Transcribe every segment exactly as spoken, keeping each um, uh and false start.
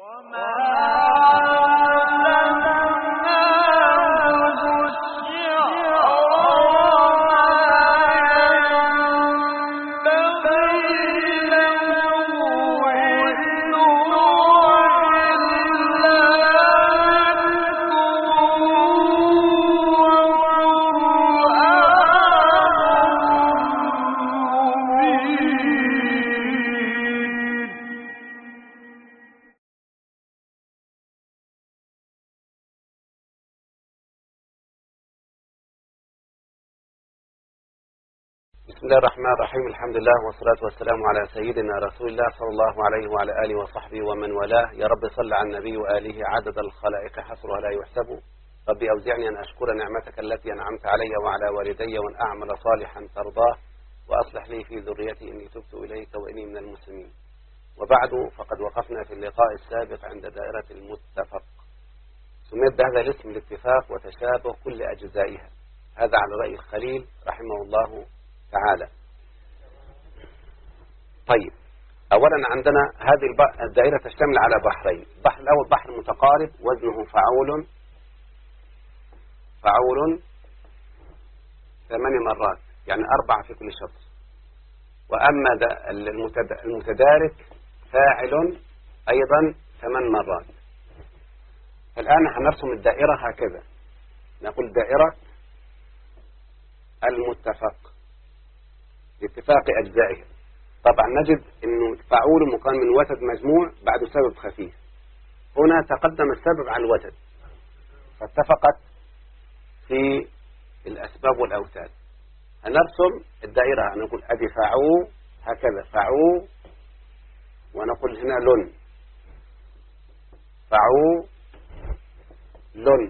بسم الله الرحمن الرحيم. الحمد لله والصلاة والسلام على سيدنا رسول الله صلى الله عليه وعلى آله وصحبه ومن والاه. يا رب صل على النبي وآله عدد الخلائق حصرها لا يحسب. ربي أوزعني أن أشكر نعمتك التي أنعمت علي وعلى والدي وأن أعمل صالحا ترضاه وأصلح لي في ذريتي إني تبت إليك وإني من المسلمين. وبعد، فقد وقفنا في اللقاء السابق عند دائرة المتفق. سميت بهذا الاسم الاتفاق وتشابه كل أجزائها، هذا على رأي الخليل رحمه الله تعالى. طيب، أولا عندنا هذه الدائرة تشتمل على بحرين. البحر الأول بحر متقارب وزنه فعول فعول ثماني مرات، يعني أربعة في كل شطر. وأما المتدارك فاعل أيضا ثمان مرات. الآن هنرسم الدائرة هكذا، نقول دائرة المتفق باتفاق أجزائها. طبعا نجد أنه فعول مكون من وتد مجموع بعد سبب خفيف. هنا تقدم السبب على الوتد فاتفقت في الأسباب والأوتاد. هنرسم الدائرة، نقول أدي فعو هكذا فعو، ونقول هنا لن فعو لن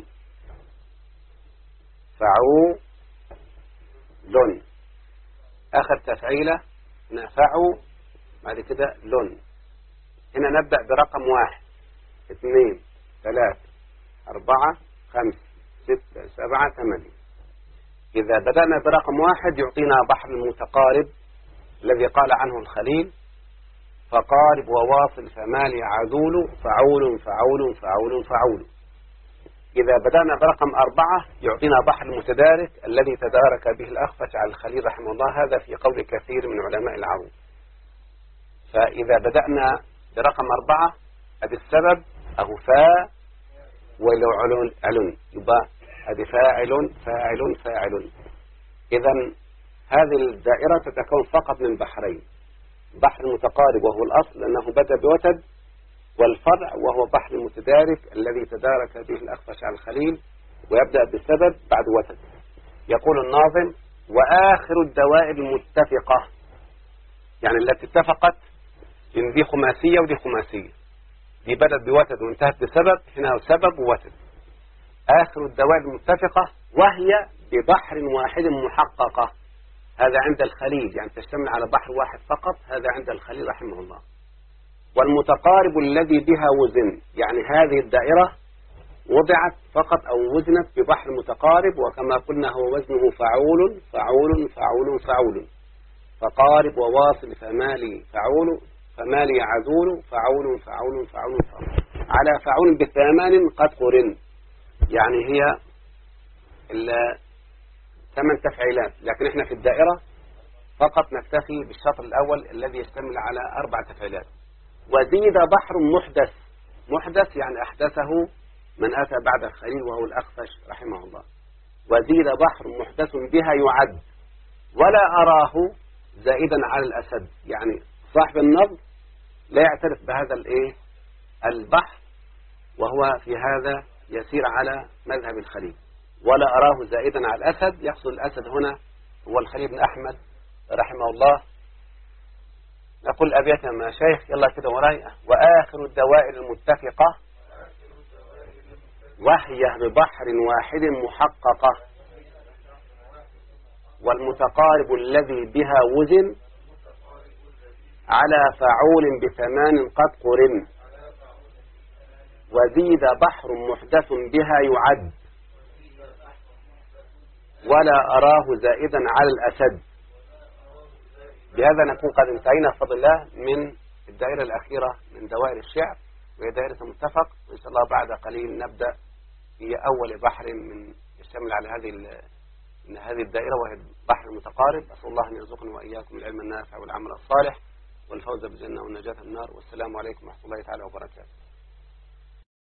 فعو لن. آخر تفعيلة نفعوا، بعد كده لن. هنا نبدأ برقم واحد اثنين ثلاثة أربعة خمسة ستة سبعة ثمانية. إذا بدأنا برقم واحد يعطينا بحر المتقارب الذي قال عنه الخليل: فقارب وواصل فمالي عذول فعول فعول فعول فعول. إذا بدأنا برقم أربعة يعطينا بحر المتدارك الذي تدارك به الأخفش على الخليل رحمه الله، هذا في قول كثير من علماء العروض. فإذا بدأنا برقم أربعة أدي السبب أهو فاء ولو علن علن، يبقى أدي فاعل فاعل فاعل. إذن هذه الدائرة تتكون فقط من بحرين: بحر متقارب وهو الأصل لأنه بدأ بوتد، والفرع وهو بحر متدارك الذي تدارك به الأخفش على الخليل ويبدأ بالسبب بعد وتد. يقول الناظم: وآخر الدوائر المتفقة، يعني التي اتفقت، إن دي خماسية ودي خماسية، دي بدأت بوتد وانتهت بسبب، هنا سبب ووتد. آخر الدوائر المتفقة وهي ببحر واحد محققة، هذا عند الخليل، يعني تشتمل على بحر واحد فقط، هذا عند الخليل رحمه الله. والمتقارب الذي بها وزن، يعني هذه الدائرة وضعت فقط أو وزنت ببحر متقارب، وكما قلنا هو وزنه فعول فعول فعول فعول. فقارب وواصل فمالي فعول فمالي عذول فعول فعول فعول فعول. على فعول بثمان قد قرن، يعني هي ثمان تفعيلات، لكن احنا في الدائرة فقط نكتفي بالشطر الأول الذي يشتمل على أربع تفعيلات. وزيد بحر محدث، محدث يعني أحدثه من أتى بعد الخليل وهو الأخفش رحمه الله. وزيد بحر محدث بها يعد ولا أراه زائدا على الأسد، يعني صاحب النظم لا يعترف بهذا الإيه البحر، وهو في هذا يسير على مذهب الخليل. ولا أراه زائدا على الأسد، يقصد الأسد هنا هو الخليل بن أحمد رحمه الله. نقول أبياتنا ما شيخ، يلا كده وراي. وآخر الدوائر المتفقة وهي ببحر واحد محققة، والمتقارب الذي بها وزن على فعول بثمان قد قرن. وزيد بحر محدث بها يعد ولا أراه زائدا على الأسد. بهذا نكون قد انتهينا بفضل الله من الدائرة الأخيرة من دوائر الشعر. وهي دائرة متفق، وإن شاء الله بعد قليل نبدأ في أول بحر من يشتمل على هذه هذه الدائرة، وهي بحر متقارب. أسأل الله أن يرزقنا وإياكم العلم النافع والعمل الصالح والفوز بالجنة والنجاة من النار. والسلام عليكم ورحمة الله تعالى وبركاته.